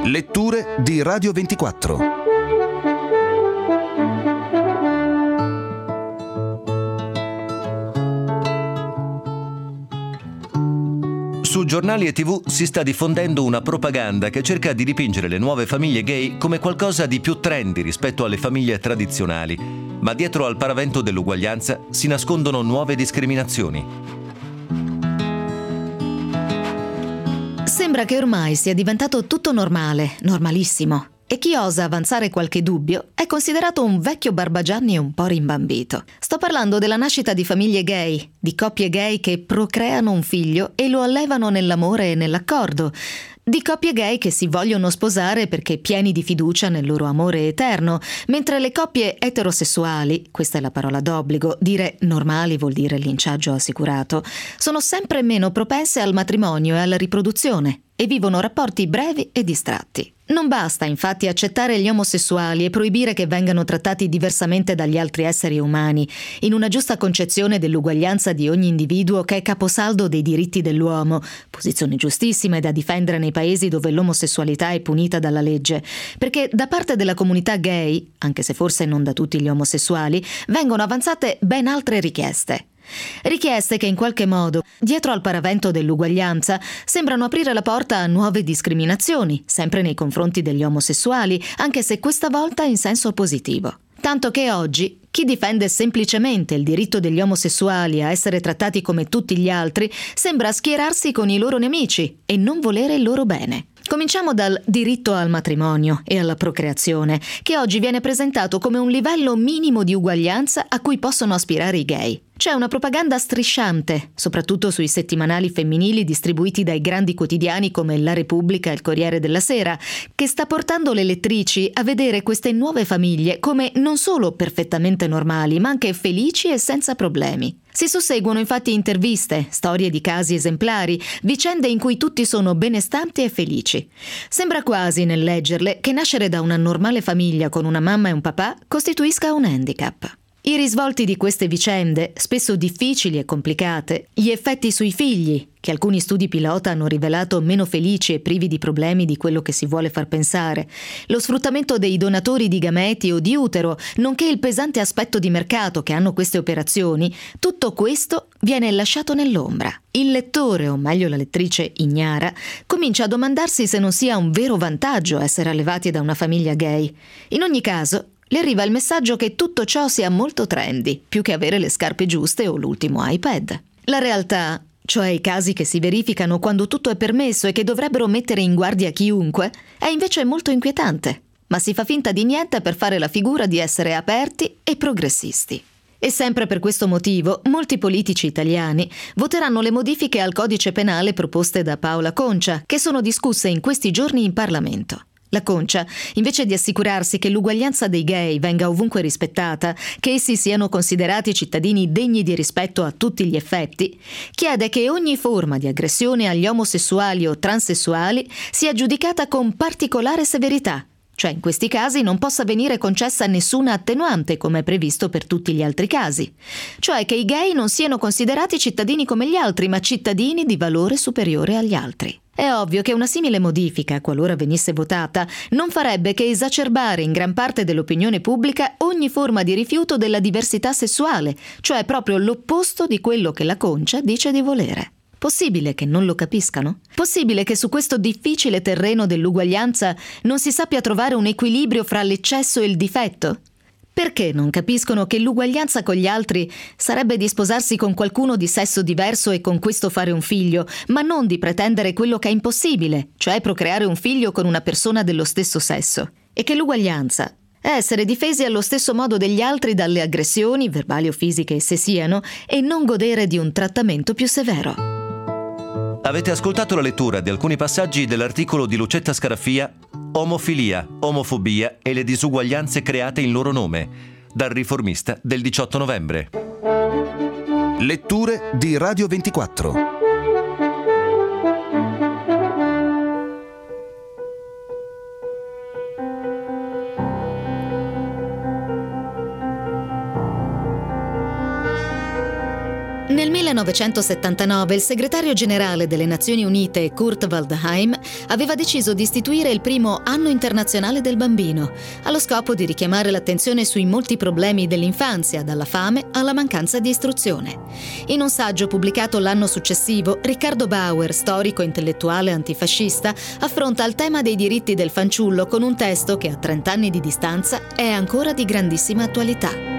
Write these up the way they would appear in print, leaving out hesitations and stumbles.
Letture di Radio 24. Su giornali e TV si sta diffondendo una propaganda che cerca di dipingere le nuove famiglie gay come qualcosa di più trendy rispetto alle famiglie tradizionali, ma dietro al paravento dell'uguaglianza si nascondono nuove discriminazioni. Sembra che ormai sia diventato tutto normale, normalissimo, e chi osa avanzare qualche dubbio è considerato un vecchio barbagianni un po' rimbambito. Sto parlando della nascita di famiglie gay, di coppie gay che procreano un figlio e lo allevano nell'amore e nell'accordo, di coppie gay che si vogliono sposare perché pieni di fiducia nel loro amore eterno, mentre le coppie eterosessuali, questa è la parola d'obbligo, dire normali vuol dire linciaggio assicurato, sono sempre meno propense al matrimonio e alla riproduzione e vivono rapporti brevi e distratti. Non basta infatti accettare gli omosessuali e proibire che vengano trattati diversamente dagli altri esseri umani, in una giusta concezione dell'uguaglianza di ogni individuo che è caposaldo dei diritti dell'uomo, posizione giustissima e da difendere nei paesi dove l'omosessualità è punita dalla legge, perché da parte della comunità gay, anche se forse non da tutti gli omosessuali, vengono avanzate ben altre richieste. Richieste che in qualche modo, dietro al paravento dell'uguaglianza, sembrano aprire la porta a nuove discriminazioni, sempre nei confronti degli omosessuali, anche se questa volta in senso positivo. Tanto che oggi chi difende semplicemente il diritto degli omosessuali a essere trattati come tutti gli altri sembra schierarsi con i loro nemici e non volere il loro bene. Cominciamo dal diritto al matrimonio e alla procreazione, che oggi viene presentato come un livello minimo di uguaglianza a cui possono aspirare i gay. C'è una propaganda strisciante, soprattutto sui settimanali femminili distribuiti dai grandi quotidiani come La Repubblica e il Corriere della Sera, che sta portando le lettrici a vedere queste nuove famiglie come non solo perfettamente normali, ma anche felici e senza problemi. Si susseguono infatti interviste, storie di casi esemplari, vicende in cui tutti sono benestanti e felici. Sembra quasi, nel leggerle, che nascere da una normale famiglia con una mamma e un papà costituisca un handicap. I risvolti di queste vicende, spesso difficili e complicate, gli effetti sui figli, che alcuni studi pilota hanno rivelato meno felici e privi di problemi di quello che si vuole far pensare, lo sfruttamento dei donatori di gameti o di utero, nonché il pesante aspetto di mercato che hanno queste operazioni, tutto questo viene lasciato nell'ombra. Il lettore, o meglio la lettrice ignara, comincia a domandarsi se non sia un vero vantaggio essere allevati da una famiglia gay. In ogni caso, le arriva il messaggio che tutto ciò sia molto trendy, più che avere le scarpe giuste o l'ultimo iPad. La realtà, cioè i casi che si verificano quando tutto è permesso e che dovrebbero mettere in guardia chiunque, è invece molto inquietante, ma si fa finta di niente per fare la figura di essere aperti e progressisti. E sempre per questo motivo, molti politici italiani voteranno le modifiche al codice penale proposte da Paola Concia, che sono discusse in questi giorni in Parlamento. La Concia, invece di assicurarsi che l'uguaglianza dei gay venga ovunque rispettata, che essi siano considerati cittadini degni di rispetto a tutti gli effetti, chiede che ogni forma di aggressione agli omosessuali o transessuali sia giudicata con particolare severità, cioè in questi casi non possa venire concessa nessuna attenuante come è previsto per tutti gli altri casi, cioè che i gay non siano considerati cittadini come gli altri, ma cittadini di valore superiore agli altri. È ovvio che una simile modifica, qualora venisse votata, non farebbe che esacerbare in gran parte dell'opinione pubblica ogni forma di rifiuto della diversità sessuale, cioè proprio l'opposto di quello che la Concia dice di volere. Possibile che non lo capiscano? Possibile che su questo difficile terreno dell'uguaglianza non si sappia trovare un equilibrio fra l'eccesso e il difetto? Perché non capiscono che l'uguaglianza con gli altri sarebbe di sposarsi con qualcuno di sesso diverso e con questo fare un figlio, ma non di pretendere quello che è impossibile, cioè procreare un figlio con una persona dello stesso sesso? E che l'uguaglianza è essere difesi allo stesso modo degli altri dalle aggressioni, verbali o fisiche esse siano, e non godere di un trattamento più severo. Avete ascoltato la lettura di alcuni passaggi dell'articolo di Lucetta Scaraffia Omofilia, omofobia e le disuguaglianze create in loro nome, dal Riformista del 18 novembre. Letture di Radio 24. Nel 1979 il segretario generale delle Nazioni Unite, Kurt Waldheim, aveva deciso di istituire il primo Anno internazionale del bambino, allo scopo di richiamare l'attenzione sui molti problemi dell'infanzia, dalla fame alla mancanza di istruzione. In un saggio pubblicato l'anno successivo, Riccardo Bauer, storico intellettuale antifascista, affronta il tema dei diritti del fanciullo con un testo che a 30 anni di distanza è ancora di grandissima attualità.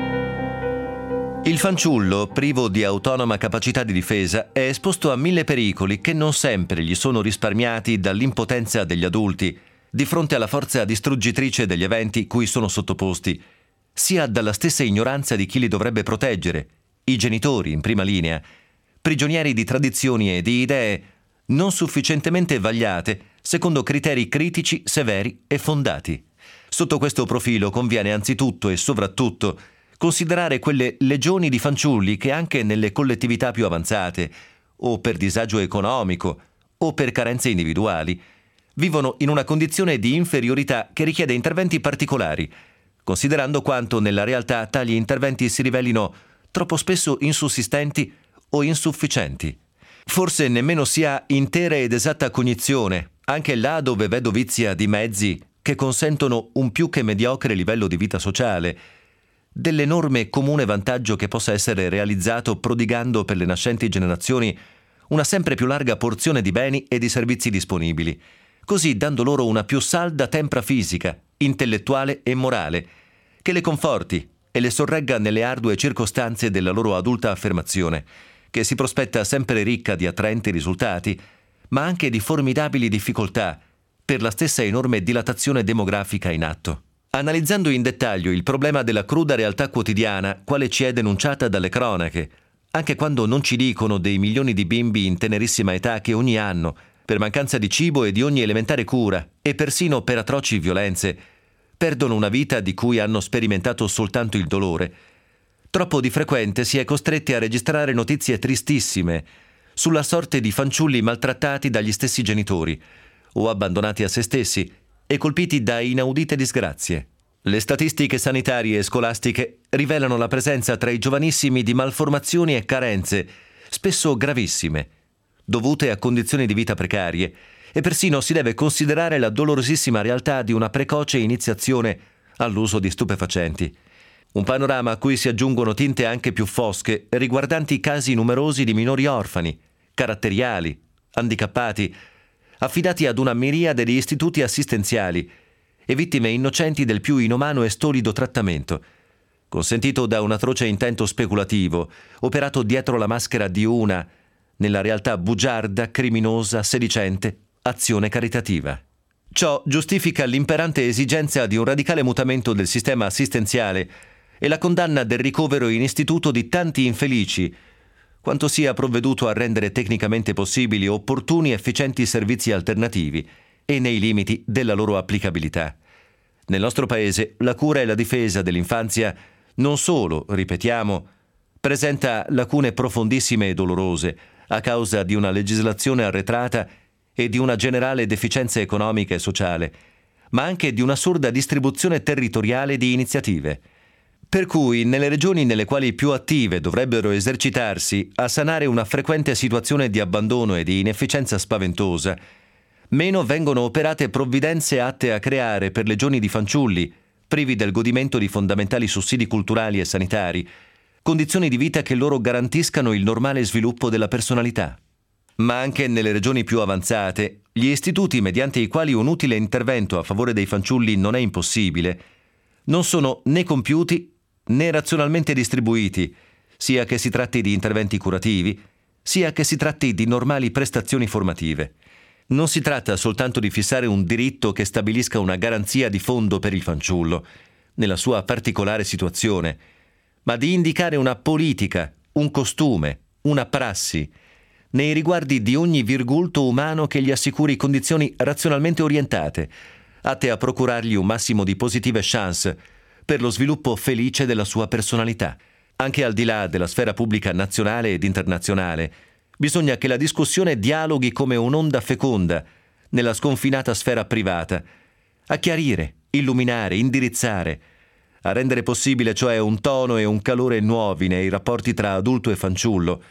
Il fanciullo, privo di autonoma capacità di difesa, è esposto a 1000 pericoli che non sempre gli sono risparmiati dall'impotenza degli adulti di fronte alla forza distruggitrice degli eventi cui sono sottoposti, sia dalla stessa ignoranza di chi li dovrebbe proteggere, i genitori in prima linea, prigionieri di tradizioni e di idee non sufficientemente vagliate secondo criteri critici, severi e fondati. Sotto questo profilo conviene anzitutto e soprattutto considerare quelle legioni di fanciulli che anche nelle collettività più avanzate, o per disagio economico, o per carenze individuali, vivono in una condizione di inferiorità che richiede interventi particolari, considerando quanto nella realtà tali interventi si rivelino troppo spesso insussistenti o insufficienti. Forse nemmeno si ha intera ed esatta cognizione, anche là dove vedo vizia di mezzi che consentono un più che mediocre livello di vita sociale, dell'enorme comune vantaggio che possa essere realizzato prodigando per le nascenti generazioni una sempre più larga porzione di beni e di servizi disponibili, così dando loro una più salda tempra fisica, intellettuale e morale, che le conforti e le sorregga nelle ardue circostanze della loro adulta affermazione, che si prospetta sempre ricca di attraenti risultati, ma anche di formidabili difficoltà per la stessa enorme dilatazione demografica in atto. Analizzando in dettaglio il problema della cruda realtà quotidiana, quale ci è denunciata dalle cronache, anche quando non ci dicono dei milioni di bimbi in tenerissima età che ogni anno, per mancanza di cibo e di ogni elementare cura, e persino per atroci violenze, perdono una vita di cui hanno sperimentato soltanto il dolore, troppo di frequente si è costretti a registrare notizie tristissime sulla sorte di fanciulli maltrattati dagli stessi genitori, o abbandonati a se stessi, e colpiti da inaudite disgrazie. Le statistiche sanitarie e scolastiche rivelano la presenza tra i giovanissimi di malformazioni e carenze, spesso gravissime, dovute a condizioni di vita precarie, e persino si deve considerare la dolorosissima realtà di una precoce iniziazione all'uso di stupefacenti. Un panorama a cui si aggiungono tinte anche più fosche riguardanti casi numerosi di minori orfani, caratteriali, handicappati, affidati ad una miriade di istituti assistenziali e vittime innocenti del più inumano e stolido trattamento, consentito da un atroce intento speculativo, operato dietro la maschera di una, nella realtà bugiarda, criminosa, sedicente, azione caritativa. Ciò giustifica l'imperante esigenza di un radicale mutamento del sistema assistenziale e la condanna del ricovero in istituto di tanti infelici, quanto sia provveduto a rendere tecnicamente possibili opportuni e efficienti servizi alternativi e nei limiti della loro applicabilità. Nel nostro Paese la cura e la difesa dell'infanzia non solo, ripetiamo, presenta lacune profondissime e dolorose a causa di una legislazione arretrata e di una generale deficienza economica e sociale, ma anche di un'assurda distribuzione territoriale di iniziative. Per cui, nelle regioni nelle quali più attive dovrebbero esercitarsi a sanare una frequente situazione di abbandono e di inefficienza spaventosa, meno vengono operate provvidenze atte a creare per legioni di fanciulli, privi del godimento di fondamentali sussidi culturali e sanitari, condizioni di vita che loro garantiscano il normale sviluppo della personalità. Ma anche nelle regioni più avanzate, gli istituti mediante i quali un utile intervento a favore dei fanciulli non è impossibile, non sono né compiuti né razionalmente distribuiti, sia che si tratti di interventi curativi, sia che si tratti di normali prestazioni formative. Non si tratta soltanto di fissare un diritto che stabilisca una garanzia di fondo per il fanciullo, nella sua particolare situazione, ma di indicare una politica, un costume, una prassi, nei riguardi di ogni virgulto umano che gli assicuri condizioni razionalmente orientate, atte a procurargli un massimo di positive chance per lo sviluppo felice della sua personalità. Anche al di là della sfera pubblica nazionale ed internazionale, bisogna che la discussione dialoghi come un'onda feconda nella sconfinata sfera privata, a chiarire, illuminare, indirizzare, a rendere possibile cioè un tono e un calore nuovi nei rapporti tra adulto e fanciullo,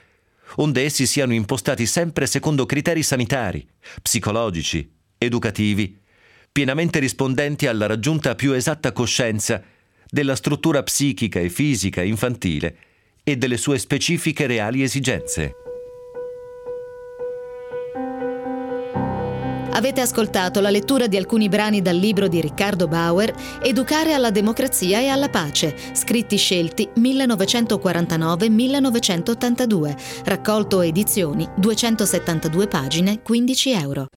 onde essi siano impostati sempre secondo criteri sanitari, psicologici, educativi, pienamente rispondenti alla raggiunta più esatta coscienza della struttura psichica e fisica infantile e delle sue specifiche reali esigenze. Avete ascoltato la lettura di alcuni brani dal libro di Riccardo Bauer, Educare alla democrazia e alla pace, scritti scelti 1949-1982, raccolto edizioni, 272 pagine, €15.